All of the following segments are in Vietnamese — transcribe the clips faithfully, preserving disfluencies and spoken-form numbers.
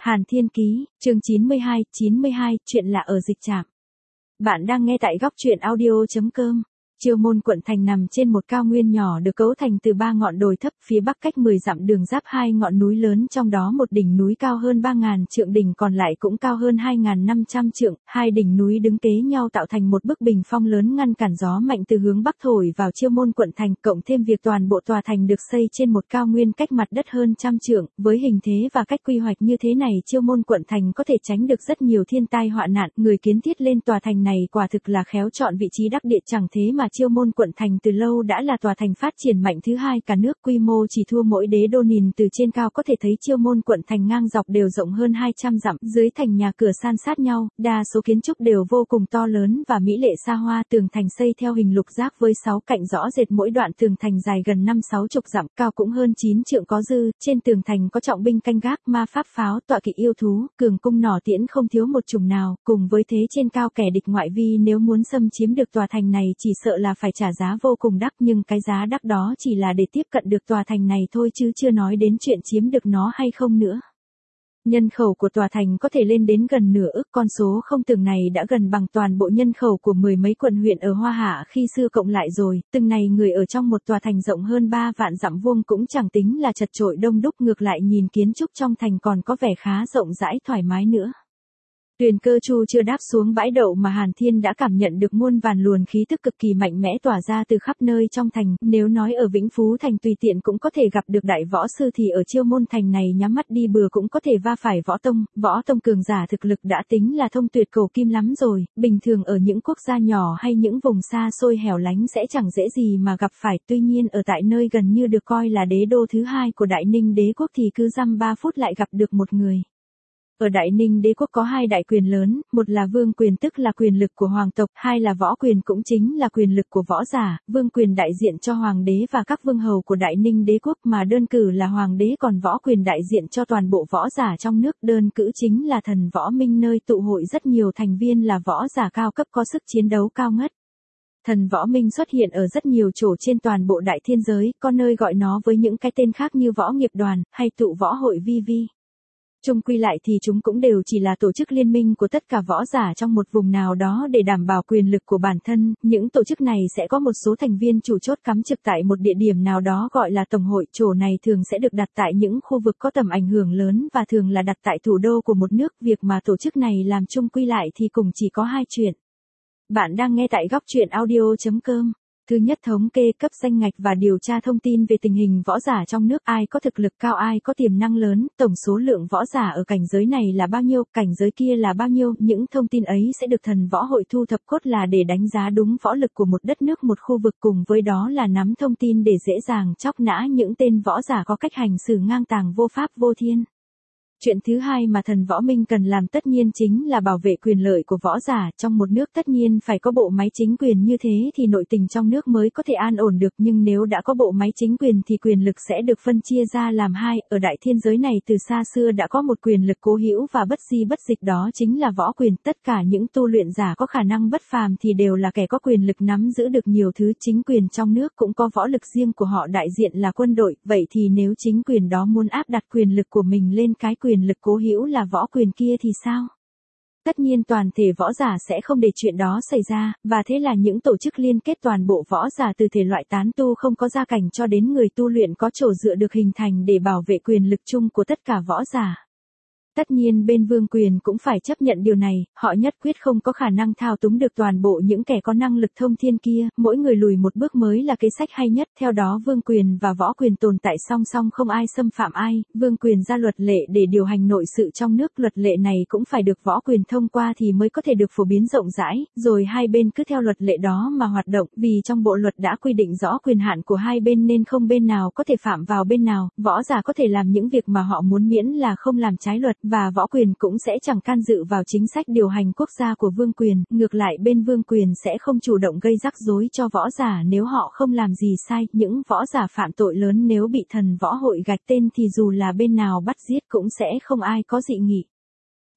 Hàn Thiên Ký, chương chín mươi hai, chín mươi hai, chuyện lạ ở dịch trạm. Bạn đang nghe tại góc truyện audio.com. Chiêu Môn quận thành nằm trên một cao nguyên nhỏ được cấu thành từ ba ngọn đồi thấp, phía bắc cách mười dặm đường giáp hai ngọn núi lớn, trong đó một đỉnh núi cao hơn ba nghìn trượng, đỉnh còn lại cũng cao hơn hai nghìn năm trăm trượng, hai đỉnh núi đứng kế nhau tạo thành một bức bình phong lớn ngăn cản gió mạnh từ hướng bắc thổi vào Chiêu Môn quận thành, cộng thêm việc toàn bộ tòa thành được xây trên một cao nguyên cách mặt đất hơn trăm trượng, với hình thế và cách quy hoạch như thế này, Chiêu Môn quận thành có thể tránh được rất nhiều thiên tai họa nạn. Người kiến thiết lên tòa thành này quả thực là khéo chọn vị trí đắc địa, chẳng thế mà Chiêu Môn quận thành từ lâu đã là tòa thành phát triển mạnh thứ hai cả nước, quy mô chỉ thua mỗi Đế Đô. Nhìn từ trên cao có thể thấy Chiêu Môn quận thành ngang dọc đều rộng hơn hai trăm dặm, dưới thành nhà cửa san sát nhau, đa số kiến trúc đều vô cùng to lớn và mỹ lệ xa hoa, tường thành xây theo hình lục giác với sáu cạnh rõ rệt, mỗi đoạn tường thành dài gần năm sáu chục dặm, cao cũng hơn chín trượng có dư, trên tường thành có trọng binh canh gác, ma pháp pháo, tọa kỵ yêu thú, cường cung nỏ tiễn không thiếu một chủng nào, cùng với thế trên cao kẻ địch ngoại vi nếu muốn xâm chiếm được tòa thành này chỉ sợ là phải trả giá vô cùng đắt, nhưng cái giá đắt đó chỉ là để tiếp cận được tòa thành này thôi chứ chưa nói đến chuyện chiếm được nó hay không nữa. Nhân khẩu của tòa thành có thể lên đến gần nửa ức, con số không tưởng này đã gần bằng toàn bộ nhân khẩu của mười mấy quận huyện ở Hoa Hạ khi xưa cộng lại rồi, từng này người ở trong một tòa thành rộng hơn ba vạn dặm vuông cũng chẳng tính là chật chội đông đúc, ngược lại nhìn kiến trúc trong thành còn có vẻ khá rộng rãi thoải mái nữa. Tuyền Cơ Chu chưa đáp xuống bãi đậu mà Hàn Thiên đã cảm nhận được muôn vàn luồng khí tức cực kỳ mạnh mẽ tỏa ra từ khắp nơi trong thành, nếu nói ở Vĩnh Phú thành tùy tiện cũng có thể gặp được đại võ sư thì ở Chiêu Môn thành này nhắm mắt đi bừa cũng có thể va phải võ tông, võ tông cường giả thực lực đã tính là thông tuyệt cầu kim lắm rồi, bình thường ở những quốc gia nhỏ hay những vùng xa xôi hẻo lánh sẽ chẳng dễ gì mà gặp phải, tuy nhiên ở tại nơi gần như được coi là đế đô thứ hai của Đại Ninh đế quốc thì cứ dăm ba phút lại gặp được một người. Ở Đại Ninh đế quốc có hai đại quyền lớn, một là vương quyền tức là quyền lực của hoàng tộc, hai là võ quyền cũng chính là quyền lực của võ giả. Vương quyền đại diện cho hoàng đế và các vương hầu của Đại Ninh đế quốc, mà đơn cử là hoàng đế, còn võ quyền đại diện cho toàn bộ võ giả trong nước, đơn cử chính là thần võ minh, nơi tụ hội rất nhiều thành viên là võ giả cao cấp có sức chiến đấu cao ngất. Thần võ minh xuất hiện ở rất nhiều chỗ trên toàn bộ đại thiên giới, có nơi gọi nó với những cái tên khác như võ nghiệp đoàn, hay tụ võ hội vi vi. Chung quy lại thì chúng cũng đều chỉ là tổ chức liên minh của tất cả võ giả trong một vùng nào đó để đảm bảo quyền lực của bản thân. Những tổ chức này sẽ có một số thành viên chủ chốt cắm trực tại một địa điểm nào đó gọi là tổng hội. Chỗ này thường sẽ được đặt tại những khu vực có tầm ảnh hưởng lớn và thường là đặt tại thủ đô của một nước. Việc mà tổ chức này làm chung quy lại thì cùng chỉ có hai chuyện. Bạn đang nghe tại góc truyện audio.com. Thứ nhất, thống kê cấp danh ngạch và điều tra thông tin về tình hình võ giả trong nước, ai có thực lực cao, ai có tiềm năng lớn, tổng số lượng võ giả ở cảnh giới này là bao nhiêu, cảnh giới kia là bao nhiêu, những thông tin ấy sẽ được thần võ hội thu thập cốt là để đánh giá đúng võ lực của một đất nước, một khu vực, cùng với đó là nắm thông tin để dễ dàng chóc nã những tên võ giả có cách hành xử ngang tàng vô pháp vô thiên. Chuyện thứ hai mà thần võ minh cần làm tất nhiên chính là bảo vệ quyền lợi của võ giả. Trong một nước tất nhiên phải có bộ máy chính quyền, như thế thì nội tình trong nước mới có thể an ổn được, nhưng nếu đã có bộ máy chính quyền thì quyền lực sẽ được phân chia ra làm hai. Ở đại thiên giới này từ xa xưa đã có một quyền lực cố hữu và bất di bất dịch, đó chính là võ quyền. Tất cả những tu luyện giả có khả năng bất phàm thì đều là kẻ có quyền lực nắm giữ được nhiều thứ. Chính quyền trong nước cũng có võ lực riêng của họ, đại diện là quân đội, vậy thì nếu chính quyền đó muốn áp đặt quyền lực của mình lên cái quyền quyền lực cố hữu là võ quyền kia thì sao? Tất nhiên toàn thể võ giả sẽ không để chuyện đó xảy ra, và thế là những tổ chức liên kết toàn bộ võ giả từ thể loại tán tu không có gia cảnh cho đến người tu luyện có chỗ dựa được hình thành để bảo vệ quyền lực chung của tất cả võ giả. Tất nhiên bên vương quyền cũng phải chấp nhận điều này, họ nhất quyết không có khả năng thao túng được toàn bộ những kẻ có năng lực thông thiên kia, mỗi người lùi một bước mới là kế sách hay nhất. Theo đó vương quyền và võ quyền tồn tại song song, không ai xâm phạm ai, vương quyền ra luật lệ để điều hành nội sự trong nước, luật lệ này cũng phải được võ quyền thông qua thì mới có thể được phổ biến rộng rãi, rồi hai bên cứ theo luật lệ đó mà hoạt động, vì trong bộ luật đã quy định rõ quyền hạn của hai bên nên không bên nào có thể phạm vào bên nào, võ giả có thể làm những việc mà họ muốn miễn là không làm trái luật. Và võ quyền cũng sẽ chẳng can dự vào chính sách điều hành quốc gia của vương quyền, ngược lại bên vương quyền sẽ không chủ động gây rắc rối cho võ giả nếu họ không làm gì sai. Những võ giả phạm tội lớn nếu bị thần võ hội gạch tên thì dù là bên nào bắt giết cũng sẽ không ai có dị nghị.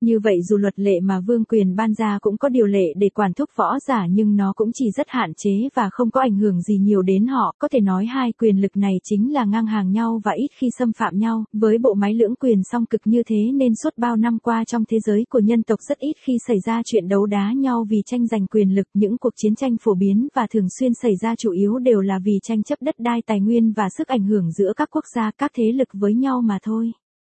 Như vậy dù luật lệ mà vương quyền ban ra cũng có điều lệ để quản thúc võ giả nhưng nó cũng chỉ rất hạn chế và không có ảnh hưởng gì nhiều đến họ, có thể nói hai quyền lực này chính là ngang hàng nhau và ít khi xâm phạm nhau, với bộ máy lưỡng quyền song cực như thế nên suốt bao năm qua trong thế giới của nhân tộc rất ít khi xảy ra chuyện đấu đá nhau vì tranh giành quyền lực, những cuộc chiến tranh phổ biến và thường xuyên xảy ra chủ yếu đều là vì tranh chấp đất đai tài nguyên và sức ảnh hưởng giữa các quốc gia, các thế lực với nhau mà thôi.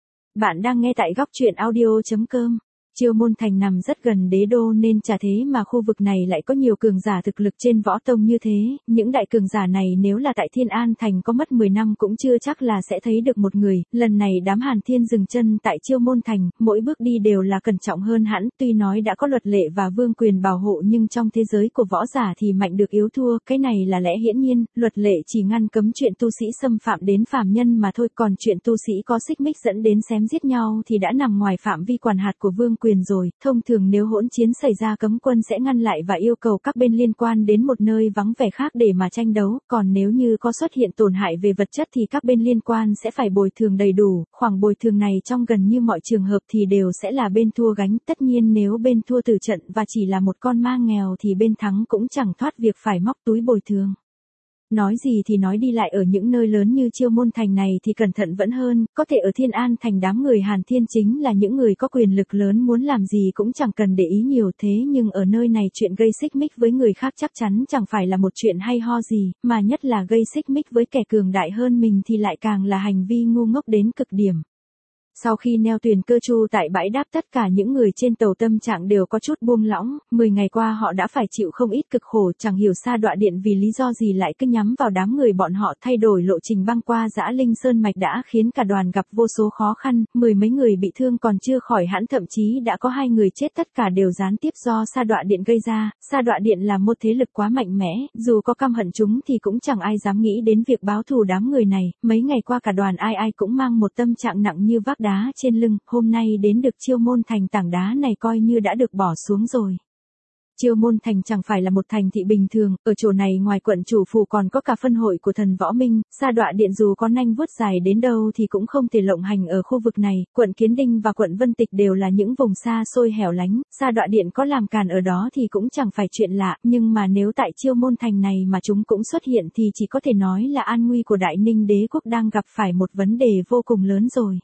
Bạn đang nghe tại góc truyện audio.com. Chiêu Môn Thành nằm rất gần đế đô nên chả thế mà khu vực này lại có nhiều cường giả thực lực trên võ tông như thế, những đại cường giả này nếu là tại Thiên An Thành có mất mười năm cũng chưa chắc là sẽ thấy được một người, lần này đám Hàn Thiên dừng chân tại Chiêu Môn Thành, mỗi bước đi đều là cẩn trọng hơn hẳn, tuy nói đã có luật lệ và vương quyền bảo hộ nhưng trong thế giới của võ giả thì mạnh được yếu thua, cái này là lẽ hiển nhiên, luật lệ chỉ ngăn cấm chuyện tu sĩ xâm phạm đến phàm nhân mà thôi, còn chuyện tu sĩ có xích mích dẫn đến xém giết nhau thì đã nằm ngoài phạm vi quản hạt của vương quyền rồi, thông thường nếu hỗn chiến xảy ra cấm quân sẽ ngăn lại và yêu cầu các bên liên quan đến một nơi vắng vẻ khác để mà tranh đấu, còn nếu như có xuất hiện tổn hại về vật chất thì các bên liên quan sẽ phải bồi thường đầy đủ, khoản bồi thường này trong gần như mọi trường hợp thì đều sẽ là bên thua gánh, tất nhiên nếu bên thua tử trận và chỉ là một con ma nghèo thì bên thắng cũng chẳng thoát việc phải móc túi bồi thường. Nói gì thì nói đi lại ở những nơi lớn như Chiêu Môn Thành này thì cẩn thận vẫn hơn, có thể ở Thiên An Thành đám người Hàn Thiên chính là những người có quyền lực lớn muốn làm gì cũng chẳng cần để ý nhiều thế nhưng ở nơi này chuyện gây xích mích với người khác chắc chắn chẳng phải là một chuyện hay ho gì, mà nhất là gây xích mích với kẻ cường đại hơn mình thì lại càng là hành vi ngu ngốc đến cực điểm. Sau khi neo thuyền cơ chu tại bãi đáp tất cả những người trên tàu tâm trạng đều có chút buông lỏng, mười ngày qua họ đã phải chịu không ít cực khổ chẳng hiểu Sa Đọa Điện vì lý do gì lại cứ nhắm vào đám người bọn họ thay đổi lộ trình băng qua Dã Linh Sơn Mạch đã khiến cả đoàn gặp vô số khó khăn, mười mấy người bị thương còn chưa khỏi hẳn thậm chí đã có hai người chết tất cả đều gián tiếp do Sa Đọa Điện gây ra, Sa Đọa Điện là một thế lực quá mạnh mẽ, dù có căm hận chúng thì cũng chẳng ai dám nghĩ đến việc báo thù đám người này, mấy ngày qua cả đoàn ai ai cũng mang một tâm trạng nặng như vác đá trên lưng, hôm nay đến được Chiêu Môn Thành tảng đá này coi như đã được bỏ xuống rồi. Chiêu Môn Thành chẳng phải là một thành thị bình thường, ở chỗ này ngoài quận chủ phủ còn có cả phân hội của thần võ minh, Sa Đọa Điện dù có nanh vuốt dài đến đâu thì cũng không thể lộng hành ở khu vực này, quận Kiến Đinh và quận Vân Tịch đều là những vùng xa xôi hẻo lánh, Sa Đọa Điện có làm càn ở đó thì cũng chẳng phải chuyện lạ, nhưng mà nếu tại Chiêu Môn Thành này mà chúng cũng xuất hiện thì chỉ có thể nói là an nguy của Đại Ninh đế quốc đang gặp phải một vấn đề vô cùng lớn rồi.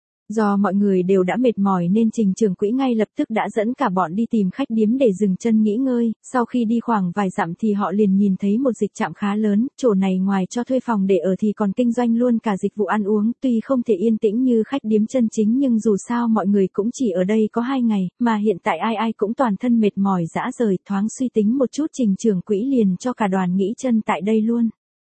Do mọi người đều đã mệt mỏi nên Trình Trường Quỹ ngay lập tức đã dẫn cả bọn đi tìm khách điếm để dừng chân nghỉ ngơi, sau khi đi khoảng vài dặm thì họ liền nhìn thấy một dịch trạm khá lớn, chỗ này ngoài cho thuê phòng để ở thì còn kinh doanh luôn cả dịch vụ ăn uống, tuy không thể yên tĩnh như khách điếm chân chính nhưng dù sao mọi người cũng chỉ ở đây có hai ngày, mà hiện tại ai ai cũng toàn thân mệt mỏi rã rời, thoáng suy tính một chút Trình Trường Quỹ liền cho cả đoàn nghỉ chân tại đây luôn.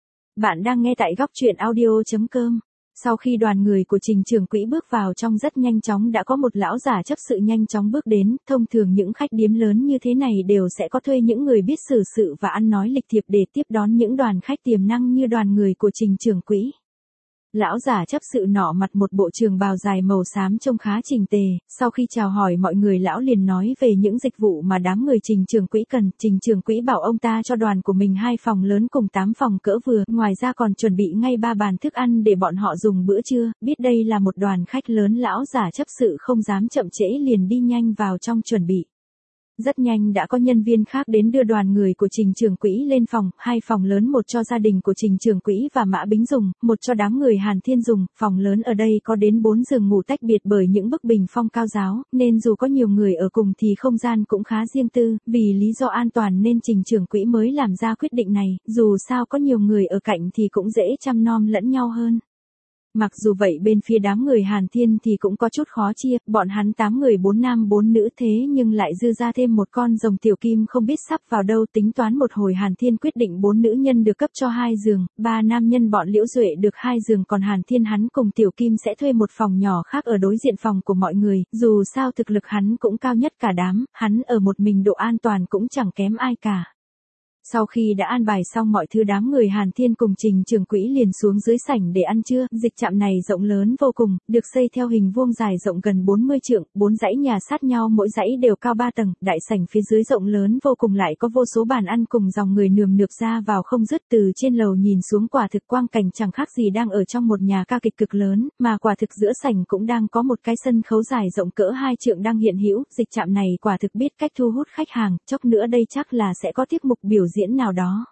Bạn đang nghe tại góc truyện audio.com. Sau khi đoàn người của Trình Trường Quỹ bước vào trong rất nhanh chóng đã có một lão giả chấp sự nhanh chóng bước đến, thông thường những khách điếm lớn như thế này đều sẽ có thuê những người biết xử sự và ăn nói lịch thiệp để tiếp đón những đoàn khách tiềm năng như đoàn người của Trình Trường Quỹ. Lão giả chấp sự nọ mặc một bộ trường bào dài màu xám trông khá chỉnh tề, sau khi chào hỏi mọi người lão liền nói về những dịch vụ mà đám người Trình Trường Quỹ cần, Trình Trường Quỹ bảo ông ta cho đoàn của mình hai phòng lớn cùng tám phòng cỡ vừa, ngoài ra còn chuẩn bị ngay ba bàn thức ăn để bọn họ dùng bữa trưa, biết đây là một đoàn khách lớn lão giả chấp sự không dám chậm trễ liền đi nhanh vào trong chuẩn bị. Rất nhanh đã có nhân viên khác đến đưa đoàn người của Trình Trường Quỹ lên phòng, hai phòng lớn một cho gia đình của Trình Trường Quỹ và Mã Bính dùng, một cho đám người Hàn Thiên dùng, phòng lớn ở đây có đến bốn giường ngủ tách biệt bởi những bức bình phong cao giáo, nên dù có nhiều người ở cùng thì không gian cũng khá riêng tư, vì lý do an toàn nên Trình Trường Quỹ mới làm ra quyết định này, dù sao có nhiều người ở cạnh thì cũng dễ chăm nom lẫn nhau hơn. Mặc dù vậy bên phía đám người Hàn Thiên thì cũng có chút khó chia, bọn hắn tám người bốn nam bốn nữ thế nhưng lại dư ra thêm một con rồng tiểu kim không biết sắp vào đâu, tính toán một hồi Hàn Thiên quyết định bốn nữ nhân được cấp cho hai giường, ba nam nhân bọn Liễu Duệ được hai giường còn Hàn Thiên hắn cùng tiểu kim sẽ thuê một phòng nhỏ khác ở đối diện phòng của mọi người, dù sao thực lực hắn cũng cao nhất cả đám, hắn ở một mình độ an toàn cũng chẳng kém ai cả. Sau khi đã an bài xong mọi thứ đám người Hàn Thiên cùng Trình Trường Quỹ liền xuống dưới sảnh để ăn trưa, dịch trạm này rộng lớn vô cùng, được xây theo hình vuông dài rộng gần bốn mươi trượng, bốn dãy nhà sát nhau mỗi dãy đều cao ba tầng, đại sảnh phía dưới rộng lớn vô cùng lại có vô số bàn ăn cùng dòng người nườm nượp ra vào không dứt từ trên lầu nhìn xuống quả thực quang cảnh chẳng khác gì đang ở trong một nhà ca kịch cực lớn, mà quả thực giữa sảnh cũng đang có một cái sân khấu dài rộng cỡ hai trượng đang hiện hữu, dịch trạm này quả thực biết cách thu hút khách hàng, chốc nữa đây chắc là sẽ có tiết mục biểu diễn nào đó.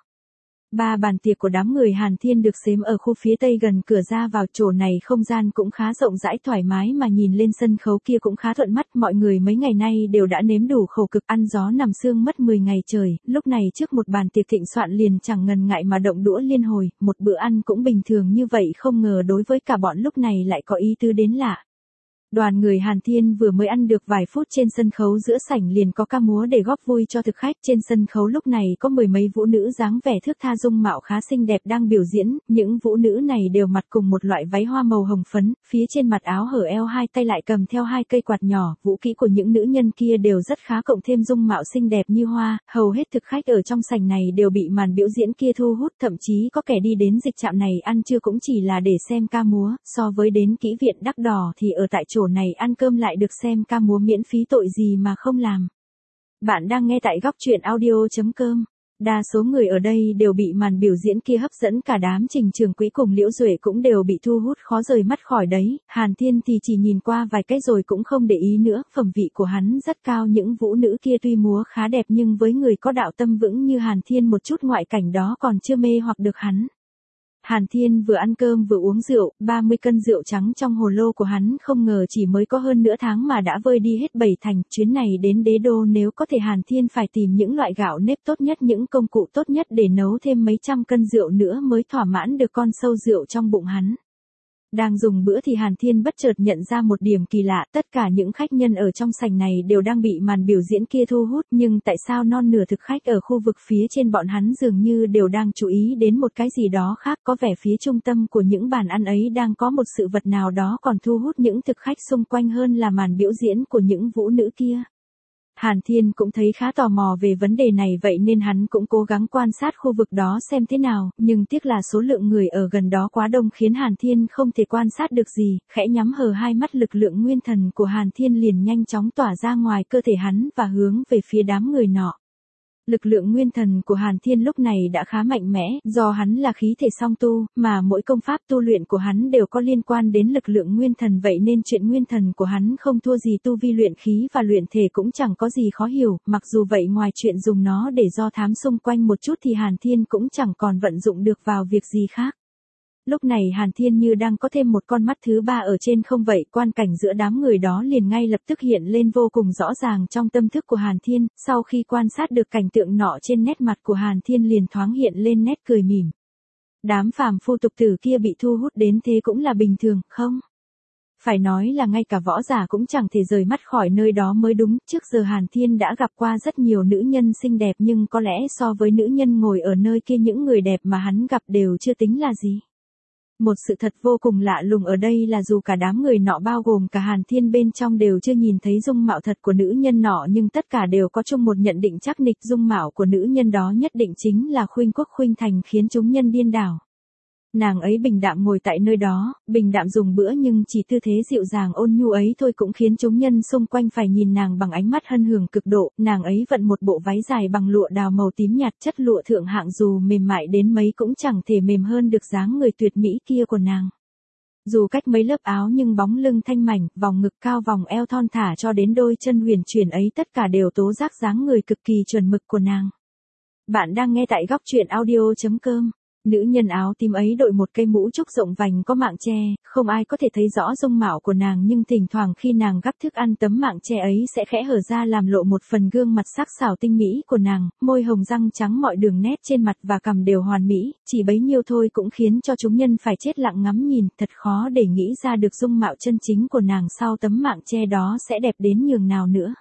Ba bàn tiệc của đám người Hàn Thiên được xếp ở khu phía tây gần cửa ra vào, chỗ này không gian cũng khá rộng rãi thoải mái mà nhìn lên sân khấu kia cũng khá thuận mắt, mọi người mấy ngày nay đều đã nếm đủ khổ cực ăn gió nằm sương mất mười ngày trời, lúc này trước một bàn tiệc thịnh soạn liền chẳng ngần ngại mà động đũa liên hồi, một bữa ăn cũng bình thường như vậy không ngờ đối với cả bọn lúc này lại có ý tứ đến lạ. Đoàn người Hàn Thiên vừa mới ăn được vài phút trên sân khấu giữa sảnh liền có ca múa để góp vui cho thực khách. Trên sân khấu lúc này có mười mấy vũ nữ dáng vẻ thước tha dung mạo khá xinh đẹp đang biểu diễn, những vũ nữ này đều mặc cùng một loại váy hoa màu hồng phấn, phía trên mặt áo hở eo hai tay lại cầm theo hai cây quạt nhỏ, vũ kỹ của những nữ nhân kia đều rất khá cộng thêm dung mạo xinh đẹp như hoa, hầu hết thực khách ở trong sảnh này đều bị màn biểu diễn kia thu hút, thậm chí có kẻ đi đến dịch trạm này ăn trưa cũng chỉ là để xem ca múa, so với đến kỹ viện Đắc Đỏ thì ở tại chỗ này ăn cơm lại được xem ca múa miễn phí tội gì mà không làm. Bạn đang nghe tại góc truyện audio chấm com. Đa số người ở đây đều bị màn biểu diễn kia hấp dẫn, cả đám Trình Trường Quỹ cùng Liễu Duệ cũng đều bị thu hút khó rời mắt khỏi đấy, Hàn Thiên thì chỉ nhìn qua vài cái rồi cũng không để ý nữa, phẩm vị của hắn rất cao, những vũ nữ kia tuy múa khá đẹp nhưng với người có đạo tâm vững như Hàn Thiên một chút ngoại cảnh đó còn chưa mê hoặc được hắn. Hàn Thiên vừa ăn cơm vừa uống rượu, ba mươi cân rượu trắng trong hồ lô của hắn không ngờ chỉ mới có hơn nửa tháng mà đã vơi đi hết bảy thành, chuyến này đến đế đô nếu có thể Hàn Thiên phải tìm những loại gạo nếp tốt nhất, những công cụ tốt nhất để nấu thêm mấy trăm cân rượu nữa mới thỏa mãn được con sâu rượu trong bụng hắn. Đang dùng bữa thì Hàn Thiên bất chợt nhận ra một điểm kỳ lạ, tất cả những khách nhân ở trong sảnh này đều đang bị màn biểu diễn kia thu hút, nhưng tại sao non nửa thực khách ở khu vực phía trên bọn hắn dường như đều đang chú ý đến một cái gì đó khác, có vẻ phía trung tâm của những bàn ăn ấy đang có một sự vật nào đó còn thu hút những thực khách xung quanh hơn là màn biểu diễn của những vũ nữ kia. Hàn Thiên cũng thấy khá tò mò về vấn đề này vậy nên hắn cũng cố gắng quan sát khu vực đó xem thế nào, nhưng tiếc là số lượng người ở gần đó quá đông khiến Hàn Thiên không thể quan sát được gì, khẽ nhắm hờ hai mắt lực lượng nguyên thần của Hàn Thiên liền nhanh chóng tỏa ra ngoài cơ thể hắn và hướng về phía đám người nọ. Lực lượng nguyên thần của Hàn Thiên lúc này đã khá mạnh mẽ, do hắn là khí thể song tu, mà mỗi công pháp tu luyện của hắn đều có liên quan đến lực lượng nguyên thần vậy nên chuyện nguyên thần của hắn không thua gì tu vi luyện khí và luyện thể cũng chẳng có gì khó hiểu, mặc dù vậy ngoài chuyện dùng nó để do thám xung quanh một chút thì Hàn Thiên cũng chẳng còn vận dụng được vào việc gì khác. Lúc này Hàn Thiên như đang có thêm một con mắt thứ ba ở trên không vậy, quan cảnh giữa đám người đó liền ngay lập tức hiện lên vô cùng rõ ràng trong tâm thức của Hàn Thiên, sau khi quan sát được cảnh tượng nọ trên nét mặt của Hàn Thiên liền thoáng hiện lên nét cười mỉm. Đám phàm phu tục tử kia bị thu hút đến thế cũng là bình thường, không? Phải nói là ngay cả võ giả cũng chẳng thể rời mắt khỏi nơi đó mới đúng, trước giờ Hàn Thiên đã gặp qua rất nhiều nữ nhân xinh đẹp nhưng có lẽ so với nữ nhân ngồi ở nơi kia những người đẹp mà hắn gặp đều chưa tính là gì. Một sự thật vô cùng lạ lùng ở đây là dù cả đám người nọ bao gồm cả Hàn Thiên bên trong đều chưa nhìn thấy dung mạo thật của nữ nhân nọ nhưng tất cả đều có chung một nhận định chắc nịch dung mạo của nữ nhân đó nhất định chính là Khuynh Quốc Khuynh Thành khiến chúng nhân điên đảo. Nàng ấy bình đạm ngồi tại nơi đó, bình đạm dùng bữa nhưng chỉ tư thế dịu dàng ôn nhu ấy thôi cũng khiến chúng nhân xung quanh phải nhìn nàng bằng ánh mắt hân hưởng cực độ, nàng ấy vận một bộ váy dài bằng lụa đào màu tím nhạt chất lụa thượng hạng dù mềm mại đến mấy cũng chẳng thể mềm hơn được dáng người tuyệt mỹ kia của nàng. Dù cách mấy lớp áo nhưng bóng lưng thanh mảnh, vòng ngực cao vòng eo thon thả cho đến đôi chân huyền chuyển ấy tất cả đều tố giác dáng người cực kỳ chuẩn mực của nàng. Bạn đang nghe tại góc truyện audio chấm com. Nữ nhân áo tím ấy đội một cây mũ trúc rộng vành có mạng che, không ai có thể thấy rõ dung mạo của nàng nhưng thỉnh thoảng khi nàng gắp thức ăn tấm mạng che ấy sẽ khẽ hở ra làm lộ một phần gương mặt sắc sảo tinh mỹ của nàng, môi hồng răng trắng mọi đường nét trên mặt và cằm đều hoàn mỹ, chỉ bấy nhiêu thôi cũng khiến cho chúng nhân phải chết lặng ngắm nhìn, thật khó để nghĩ ra được dung mạo chân chính của nàng sau tấm mạng che đó sẽ đẹp đến nhường nào nữa.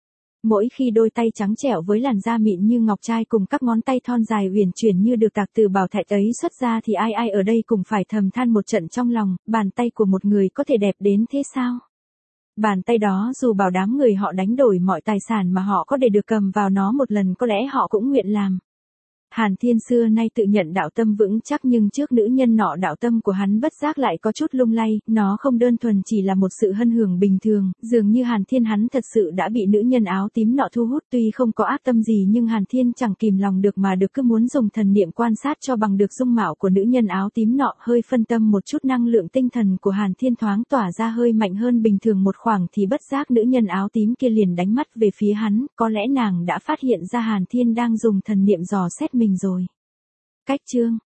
Mỗi khi đôi tay trắng trẻo với làn da mịn như ngọc trai cùng các ngón tay thon dài uyển chuyển như được tạc từ bảo thạch ấy xuất ra thì ai ai ở đây cũng phải thầm than một trận trong lòng, bàn tay của một người có thể đẹp đến thế sao? Bàn tay đó dù bảo đám người họ đánh đổi mọi tài sản mà họ có để được cầm vào nó một lần có lẽ họ cũng nguyện làm. Hàn Thiên xưa nay tự nhận đạo tâm vững chắc nhưng trước nữ nhân nọ đạo tâm của hắn bất giác lại có chút lung lay, nó không đơn thuần chỉ là một sự hân hưởng bình thường, dường như Hàn Thiên hắn thật sự đã bị nữ nhân áo tím nọ thu hút, tuy không có ác tâm gì nhưng Hàn Thiên chẳng kìm lòng được mà được cứ muốn dùng thần niệm quan sát cho bằng được dung mạo của nữ nhân áo tím nọ, hơi phân tâm một chút năng lượng tinh thần của Hàn Thiên thoáng tỏa ra hơi mạnh hơn bình thường một khoảng thì bất giác nữ nhân áo tím kia liền đánh mắt về phía hắn, có lẽ nàng đã phát hiện ra Hàn Thiên đang dùng thần niệm dò xét mình rồi. Cách chương